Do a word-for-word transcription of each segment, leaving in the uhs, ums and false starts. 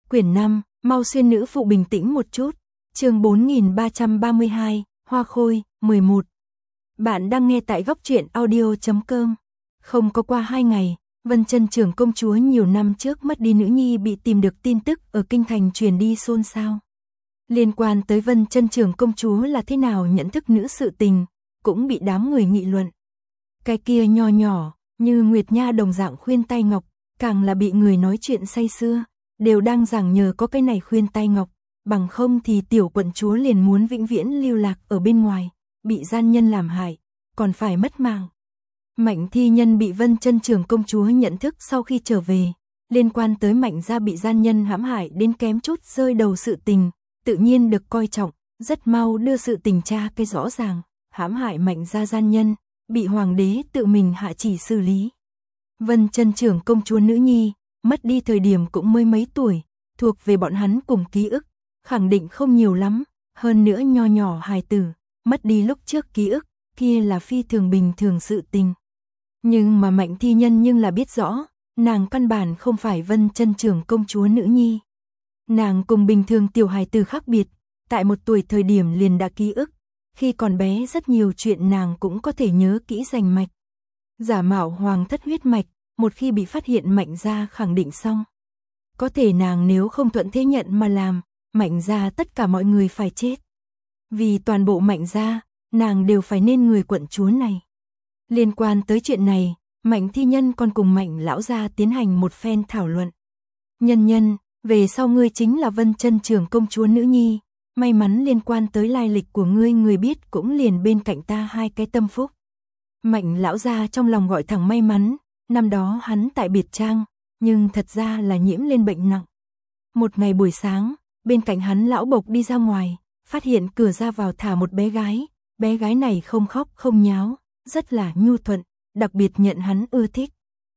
Quyển năm, mau xuyên nữ phụ bình tĩnh một chút. Chương bốn nghìn ba trăm ba mươi hai, Hoa Khôi, mười một. Bạn đang nghe tại góc truyện audio chấm com. Không có qua hai ngày, Vân Chân Trưởng công chúa nhiều năm trước mất đi nữ nhi bị tìm được tin tức ở kinh thành truyền đi xôn xao. Liên quan tới Vân Chân Trưởng công chúa là thế nào nhận thức nữ sự tình, cũng bị đám người nghị luận. Cái kia nho nhỏ, như Nguyệt Nha đồng dạng khuyên tai ngọc, càng là bị người nói chuyện say sưa, đều đang giảng nhờ có cái này khuyên tai ngọc, bằng không thì tiểu quận chúa liền muốn vĩnh viễn lưu lạc ở bên ngoài, bị gian nhân làm hại, còn phải mất mạng. Mạnh Thi Nhân bị Vân Chân Trưởng công chúa nhận thức sau khi trở về, liên quan tới Mạnh gia bị gian nhân hãm hại đến kém chút rơi đầu sự tình, tự nhiên được coi trọng, rất mau đưa sự tình tra cái rõ ràng, hãm hại Mạnh gia gian nhân, bị hoàng đế tự mình hạ chỉ xử lý. Vân Chân Trưởng công chúa nữ nhi, mất đi thời điểm cũng mới mấy tuổi, thuộc về bọn hắn cùng ký ức, khẳng định không nhiều lắm, hơn nữa nho nhỏ hài tử, mất đi lúc trước ký ức, kia là phi thường bình thường sự tình. Nhưng mà Mạnh Thi Nhân nhưng là biết rõ, nàng căn bản không phải Vân Chân Trưởng công chúa nữ nhi. Nàng cùng bình thường tiểu hài tử khác biệt, tại một tuổi thời điểm liền đã ký ức, khi còn bé rất nhiều chuyện nàng cũng có thể nhớ kỹ rành mạch. Giả mạo hoàng thất huyết mạch, một khi bị phát hiện Mạnh gia khẳng định xong. Có thể nàng nếu không thuận thế nhận mà làm, Mạnh gia tất cả mọi người phải chết. Vì toàn bộ Mạnh gia, nàng đều phải nên người quận chúa này. Liên quan tới chuyện này, Mạnh Thi Nhân còn cùng Mạnh lão gia tiến hành một phen thảo luận. Nhân nhân, về sau ngươi chính là Vân Chân Trưởng công chúa nữ nhi, may mắn liên quan tới lai lịch của ngươi người biết cũng liền bên cạnh ta hai cái tâm phúc. Mạnh lão gia trong lòng gọi thẳng may mắn, năm đó hắn tại biệt trang, nhưng thật ra là nhiễm lên bệnh nặng. Một ngày buổi sáng, bên cạnh hắn lão bộc đi ra ngoài, phát hiện cửa ra vào thả một bé gái, bé gái này không khóc không nháo, rất là nhu thuận, đặc biệt nhận hắn ưa thích.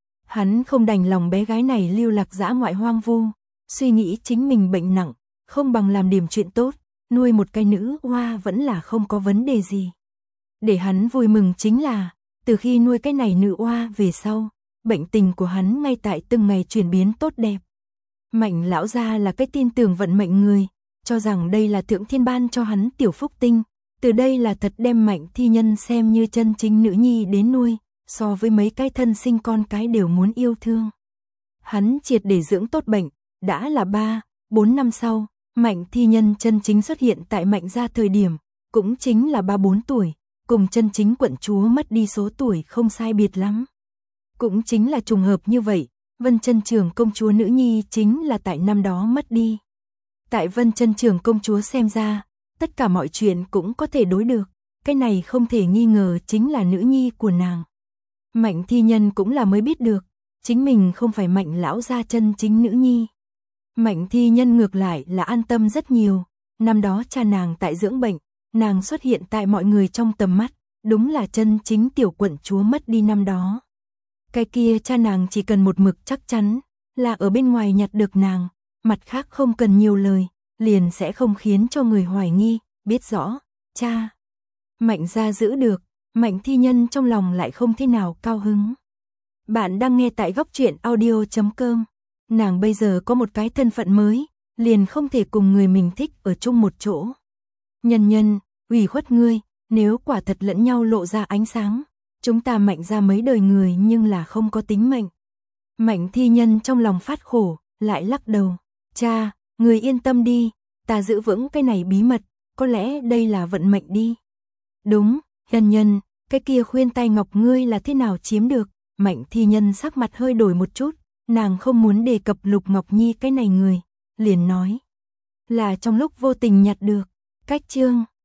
Hắn không đành lòng bé gái này lưu lạc dã ngoại hoang vu, suy nghĩ chính mình bệnh nặng, không bằng làm điểm chuyện tốt, nuôi một cái nữ oa vẫn là không có vấn đề gì. Để hắn vui mừng chính là, từ khi nuôi cái này nữ oa về sau, bệnh tình của hắn ngay tại từng ngày chuyển biến tốt đẹp. Mạnh lão gia là cái tin tưởng vận mệnh người, cho rằng đây là thượng thiên ban cho hắn tiểu phúc tinh, từ đây là thật đem Mạnh Thi Nhân xem như chân chính nữ nhi đến nuôi, so với mấy cái thân sinh con cái đều muốn yêu thương. Hắn triệt để dưỡng tốt bệnh, đã là ba, bốn năm sau, Mạnh Thi Nhân chân chính xuất hiện tại Mạnh gia thời điểm, cũng chính là ba bốn tuổi, cùng chân chính quận chúa mất đi số tuổi không sai biệt lắm. Cũng chính là trùng hợp như vậy, Vân Chân Trưởng công chúa nữ nhi chính là tại năm đó mất đi. Tại Vân Chân Trưởng công chúa xem ra, tất cả mọi chuyện cũng có thể đối được, cái này không thể nghi ngờ chính là nữ nhi của nàng. Mạnh Thi Nhân cũng là mới biết được, chính mình không phải Mạnh lão gia chân chính nữ nhi. Mạnh Thi Nhân ngược lại là an tâm rất nhiều, năm đó cha nàng tại dưỡng bệnh, nàng xuất hiện tại mọi người trong tầm mắt, đúng là chân chính tiểu quận chúa mất đi năm đó. Cái kia cha nàng chỉ cần một mực chắc chắn, là ở bên ngoài nhặt được nàng, mặt khác không cần nhiều lời, liền sẽ không khiến cho người hoài nghi, biết rõ, cha. Mạnh gia giữ được, Mạnh Thi Nhân trong lòng lại không thế nào cao hứng. Bạn đang nghe tại góc truyện audio chấm com. Nàng bây giờ có một cái thân phận mới, liền không thể cùng người mình thích ở chung một chỗ. Nhân nhân, ủy khuất ngươi, nếu quả thật lẫn nhau lộ ra ánh sáng, chúng ta Mạnh ra mấy đời người nhưng là không có tính mệnh. Mạnh Thi Nhân trong lòng phát khổ, lại lắc đầu. Cha, người yên tâm đi, ta giữ vững cái này bí mật, có lẽ đây là vận mệnh đi. Đúng, nhân nhân, cái kia khuyên tai ngọc ngươi là thế nào chiếm được? Mạnh Thi Nhân sắc mặt hơi đổi một chút, nàng không muốn đề cập Lục Ngọc Nhi cái này người, liền nói. Là trong lúc vô tình nhặt được, cách chương.